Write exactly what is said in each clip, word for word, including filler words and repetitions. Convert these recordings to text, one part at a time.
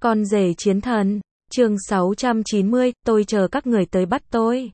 Con rể chiến thần, chương sáu trăm chín mươi, tôi chờ các người tới bắt tôi.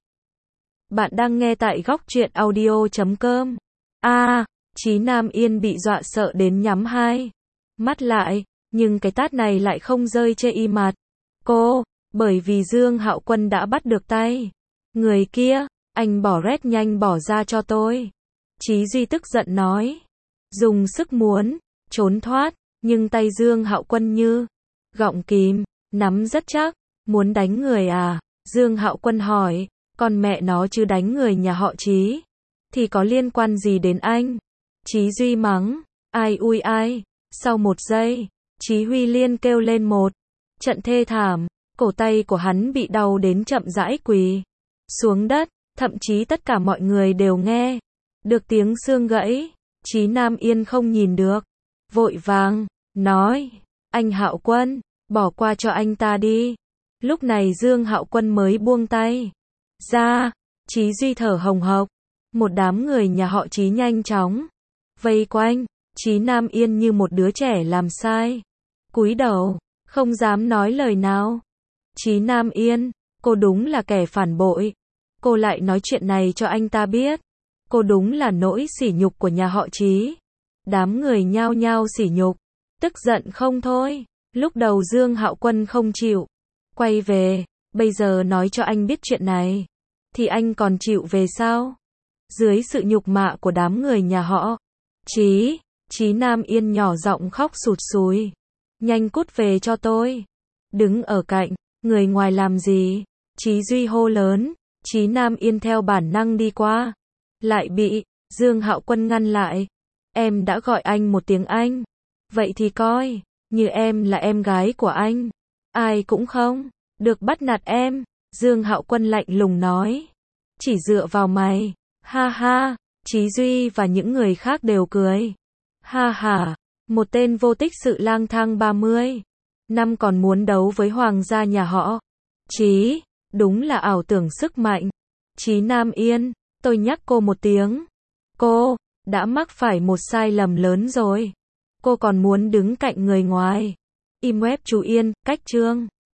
Bạn đang nghe tại góc truyện audio chấm com. A, Chí Nam Yên bị dọa sợ đến nhắm hai mắt lại, nhưng cái tát này lại không rơi chê y mặt cô, bởi vì Dương Hạo Quân đã bắt được tay người kia. Anh bỏ rét nhanh bỏ ra cho tôi. Chí Duy tức giận nói, dùng sức muốn trốn thoát, nhưng tay Dương Hạo Quân như gọng kìm, nắm rất chắc. Muốn đánh người à? Dương Hạo Quân hỏi. Con mẹ nó chứ, đánh người nhà họ Chí thì có liên quan gì đến anh? Chí Duy mắng. Ai ui ai. Sau một giây, Chí Huy Liên kêu lên một trận thê thảm. Cổ tay của hắn bị đau đến chậm rãi quỳ xuống đất. Thậm chí tất cả mọi người đều nghe được tiếng xương gãy. Chí Nam Yên không nhìn được, vội vàng nói, anh Hạo Quân, bỏ qua cho anh ta đi. Lúc này Dương Hạo Quân mới buông tay ra. Chí Duy thở hồng hộc. Một đám người nhà họ Chí nhanh chóng vây quanh. Chí Nam Yên như một đứa trẻ làm sai, cúi đầu, không dám nói lời nào. Chí Nam Yên, cô đúng là kẻ phản bội. Cô lại nói chuyện này cho anh ta biết. Cô đúng là nỗi sỉ nhục của nhà họ Chí. Đám người nhao nhao sỉ nhục, tức giận không thôi. Lúc đầu Dương Hạo Quân không chịu quay về, bây giờ nói cho anh biết chuyện này, thì anh còn chịu về sao? Dưới sự nhục mạ của đám người nhà họ Chí, Chí Nam Yên nhỏ giọng khóc sụt sùi. Nhanh cút về cho tôi. Đứng ở cạnh, người ngoài làm gì? Chí Duy hô lớn. Chí Nam Yên theo bản năng đi qua, lại bị Dương Hạo Quân ngăn lại. Em đã gọi anh một tiếng anh, vậy thì coi như em là em gái của anh. Ai cũng không được bắt nạt em. Dương Hạo Quân lạnh lùng nói. Chỉ dựa vào mày. Ha ha. Chí Duy và những người khác đều cười. Ha ha. Một tên vô tích sự lang thang ba mươi năm còn muốn đấu với hoàng gia nhà họ Chí. Đúng là ảo tưởng sức mạnh. Chí Nam Yên, tôi nhắc cô một tiếng. Cô đã mắc phải một sai lầm lớn rồi. Cô còn muốn đứng cạnh người ngoài. Im web chú Yên, cách chương.